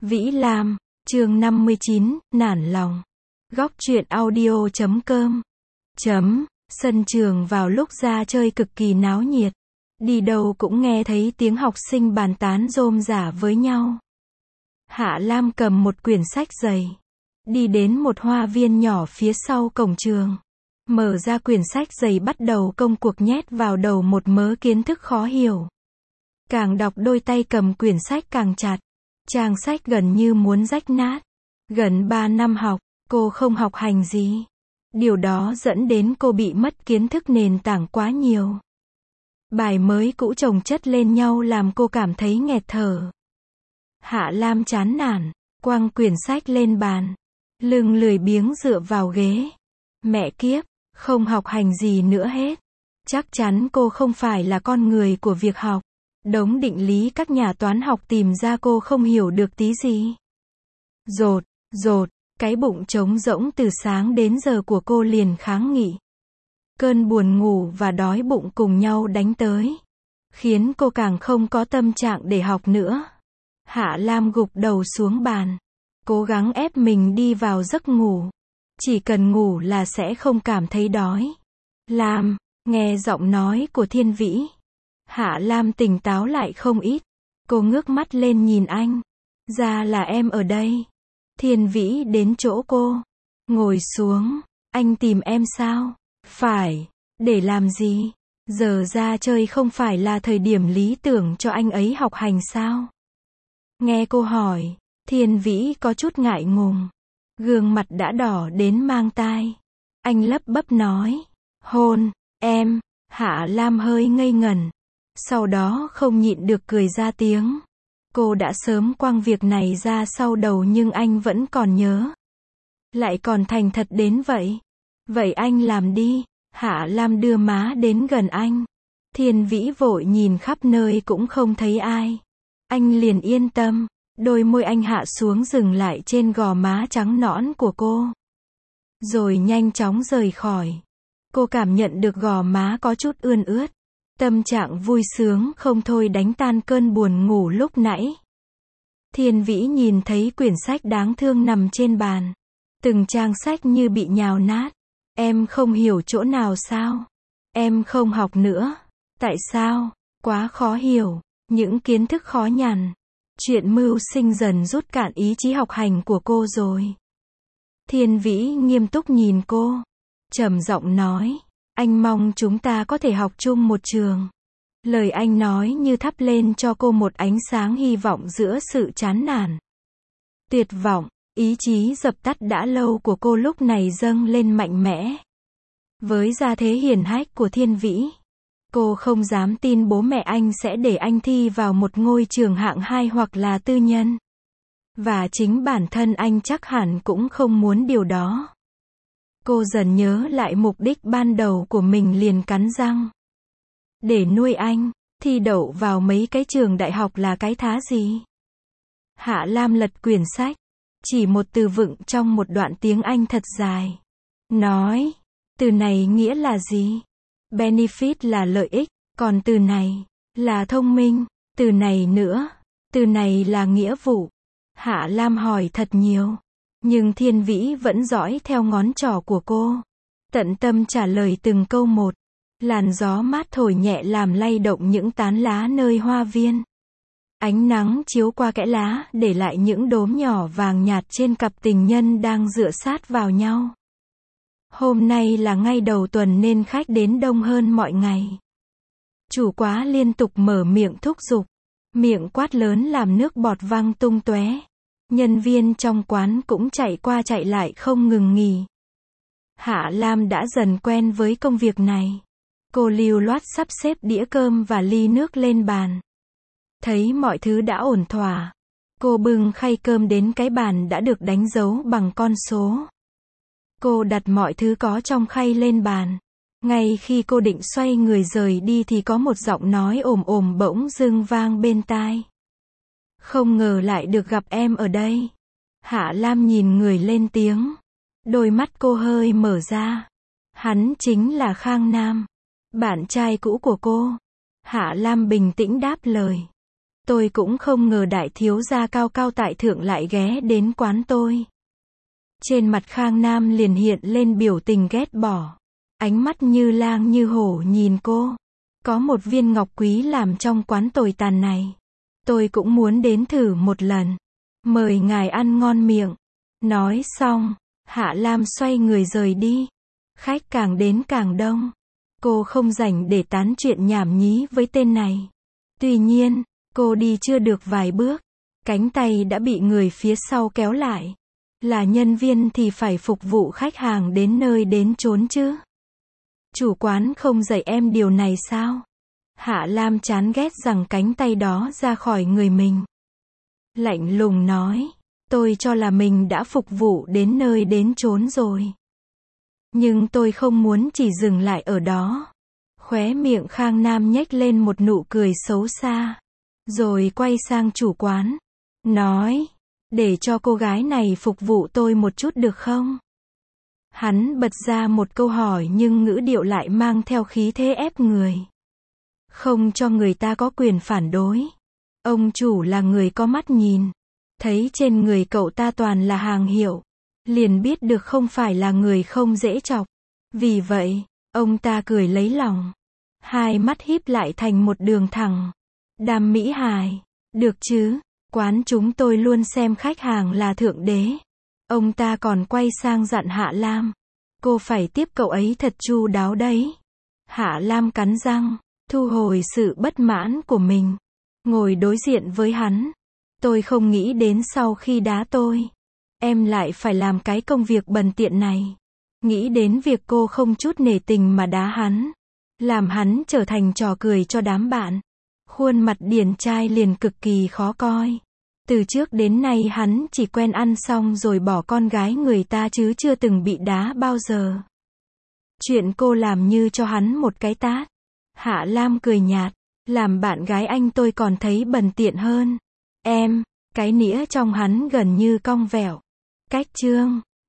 Vĩ Lam, chương 59, nản lòng. Góc truyện audio.com. Sân trường vào lúc ra chơi cực kỳ náo nhiệt. Đi đâu cũng nghe thấy tiếng học sinh bàn tán rôm rả với nhau. Hạ Lam cầm một quyển sách dày. Đi đến một hoa viên nhỏ phía sau cổng trường. Mở ra quyển sách dày bắt đầu công cuộc nhét vào đầu một mớ kiến thức khó hiểu. Càng đọc đôi tay cầm quyển sách càng chặt. Trang sách gần như muốn rách nát. Gần 3 năm học, cô không học hành gì. Điều đó dẫn đến cô bị mất kiến thức nền tảng quá nhiều. Bài mới cũ chồng chất lên nhau làm cô cảm thấy nghẹt thở. Hạ Lam chán nản, quăng quyển sách lên bàn. Lưng lười biếng dựa vào ghế. Mẹ kiếp, không học hành gì nữa hết. Chắc chắn cô không phải là con người của việc học. Đống định lý các nhà toán học tìm ra cô không hiểu được tí gì. Rột, cái bụng trống rỗng từ sáng đến giờ của cô liền kháng nghị. Cơn buồn ngủ và đói bụng cùng nhau đánh tới. Khiến cô càng không có tâm trạng để học nữa. Hạ Lam gục đầu xuống bàn. Cố gắng ép mình đi vào giấc ngủ. Chỉ cần ngủ là sẽ không cảm thấy đói. Lam, nghe giọng nói của Thiên Vĩ. Hạ Lam tỉnh táo lại không ít. Cô ngước mắt lên nhìn anh. Ra là em ở đây. Thiên Vĩ đến chỗ cô. Ngồi xuống. Anh tìm em sao? Phải. Để làm gì? Giờ ra chơi không phải là thời điểm lý tưởng cho anh ấy học hành sao? Nghe cô hỏi, Thiên Vĩ có chút ngại ngùng. Gương mặt đã đỏ đến mang tai. Anh lắp bắp nói. Hôn, em. Hạ Lam hơi ngây ngẩn. Sau đó không nhịn được cười ra tiếng. Cô đã sớm quăng việc này ra sau đầu nhưng anh vẫn còn nhớ. Lại còn thành thật đến vậy. Vậy anh làm đi. Hạ Lam đưa má đến gần anh. Thiên Vĩ vội nhìn khắp nơi cũng không thấy ai. Anh liền yên tâm. Đôi môi anh hạ xuống dừng lại trên gò má trắng nõn của cô. Rồi nhanh chóng rời khỏi. Cô cảm nhận được gò má có chút ươn ướt. Tâm trạng vui sướng không thôi đánh tan cơn buồn ngủ lúc nãy. Thiên Vĩ nhìn thấy quyển sách đáng thương nằm trên bàn. Từng trang sách như bị nhào nát. Em không hiểu chỗ nào sao? Em không học nữa. Tại sao? Quá khó hiểu. Những kiến thức khó nhằn. Chuyện mưu sinh dần rút cạn ý chí học hành của cô rồi. Thiên Vĩ nghiêm túc nhìn cô. Trầm giọng nói. Anh mong chúng ta có thể học chung một trường. Lời anh nói như thắp lên cho cô một ánh sáng hy vọng giữa sự chán nản. Tuyệt vọng, ý chí dập tắt đã lâu của cô lúc này dâng lên mạnh mẽ. Với gia thế hiển hách của Thiên Vĩ, cô không dám tin bố mẹ anh sẽ để anh thi vào một ngôi trường hạng 2 hoặc là tư nhân. Và chính bản thân anh chắc hẳn cũng không muốn điều đó. Cô dần nhớ lại mục đích ban đầu của mình liền cắn răng. Để nuôi anh, thi đậu vào mấy cái trường đại học là cái thá gì? Hạ Lam lật quyển sách. Chỉ một từ vựng trong một đoạn tiếng Anh thật dài. Nói, từ này nghĩa là gì? Benefit là lợi ích, còn từ này là thông minh, từ này nữa, từ này là nghĩa vụ. Hạ Lam hỏi thật nhiều. Nhưng Thiên Vĩ vẫn dõi theo ngón trỏ của cô. Tận tâm trả lời từng câu một. Làn gió mát thổi nhẹ làm lay động những tán lá nơi hoa viên. Ánh nắng chiếu qua kẽ lá để lại những đốm nhỏ vàng nhạt trên cặp tình nhân đang dựa sát vào nhau. Hôm nay là ngày đầu tuần nên khách đến đông hơn mọi ngày. Chủ quá liên tục mở miệng thúc giục. Miệng quát lớn làm nước bọt văng tung tóe. Nhân viên trong quán cũng chạy qua chạy lại không ngừng nghỉ. Hạ Lam đã dần quen với công việc này. Cô lưu loát sắp xếp đĩa cơm và ly nước lên bàn. Thấy mọi thứ đã ổn thỏa. Cô bưng khay cơm đến cái bàn đã được đánh dấu bằng con số. Cô đặt mọi thứ có trong khay lên bàn. Ngay khi cô định xoay người rời đi thì có một giọng nói ồm ồm bỗng dưng vang bên tai. Không ngờ lại được gặp em ở đây. Hạ Lam nhìn người lên tiếng. Đôi mắt cô hơi mở ra. Hắn chính là Khang Nam. Bạn trai cũ của cô. Hạ Lam bình tĩnh đáp lời. Tôi cũng không ngờ đại thiếu gia cao cao tại thượng lại ghé đến quán tôi. Trên mặt Khang Nam liền hiện lên biểu tình ghét bỏ. Ánh mắt như lang như hổ nhìn cô. Có một viên ngọc quý làm trong quán tồi tàn này. Tôi cũng muốn đến thử một lần. Mời ngài ăn ngon miệng. Nói xong, Hạ Lam xoay người rời đi. Khách càng đến càng đông. Cô không rảnh để tán chuyện nhảm nhí với tên này. Tuy nhiên, cô đi chưa được vài bước. Cánh tay đã bị người phía sau kéo lại. Là nhân viên thì phải phục vụ khách hàng đến nơi đến chốn chứ. Chủ quán không dạy em điều này sao? Hạ Lam chán ghét giằng cánh tay đó ra khỏi người mình. Lạnh lùng nói, tôi cho là mình đã phục vụ đến nơi đến chốn rồi. Nhưng tôi không muốn chỉ dừng lại ở đó. Khóe miệng Khang Nam nhếch lên một nụ cười xấu xa. Rồi quay sang chủ quán. Nói, để cho cô gái này phục vụ tôi một chút được không? Hắn bật ra một câu hỏi nhưng ngữ điệu lại mang theo khí thế ép người. Không cho người ta có quyền phản đối. Ông chủ là người có mắt nhìn. Thấy trên người cậu ta toàn là hàng hiệu. Liền biết được không phải là người không dễ chọc. Vì vậy, ông ta cười lấy lòng. Hai mắt híp lại thành một đường thẳng. Đàm Mỹ Hải, được chứ, quán chúng tôi luôn xem khách hàng là thượng đế. Ông ta còn quay sang dặn Hạ Lam. Cô phải tiếp cậu ấy thật chu đáo đấy. Hạ Lam cắn răng, thu hồi sự bất mãn của mình. Ngồi đối diện với hắn. Tôi không nghĩ đến sau khi đá tôi, em lại phải làm cái công việc bần tiện này. Nghĩ đến việc cô không chút nể tình mà đá hắn. Làm hắn trở thành trò cười cho đám bạn. Khuôn mặt điển trai liền cực kỳ khó coi. Từ trước đến nay hắn chỉ quen ăn xong rồi bỏ con gái người ta chứ chưa từng bị đá bao giờ. Chuyện cô làm như cho hắn một cái tát. Hạ Lam cười nhạt. Làm bạn gái anh tôi còn thấy bần tiện hơn. Em, cái nĩa trong hắn gần như cong vẹo. Cách chương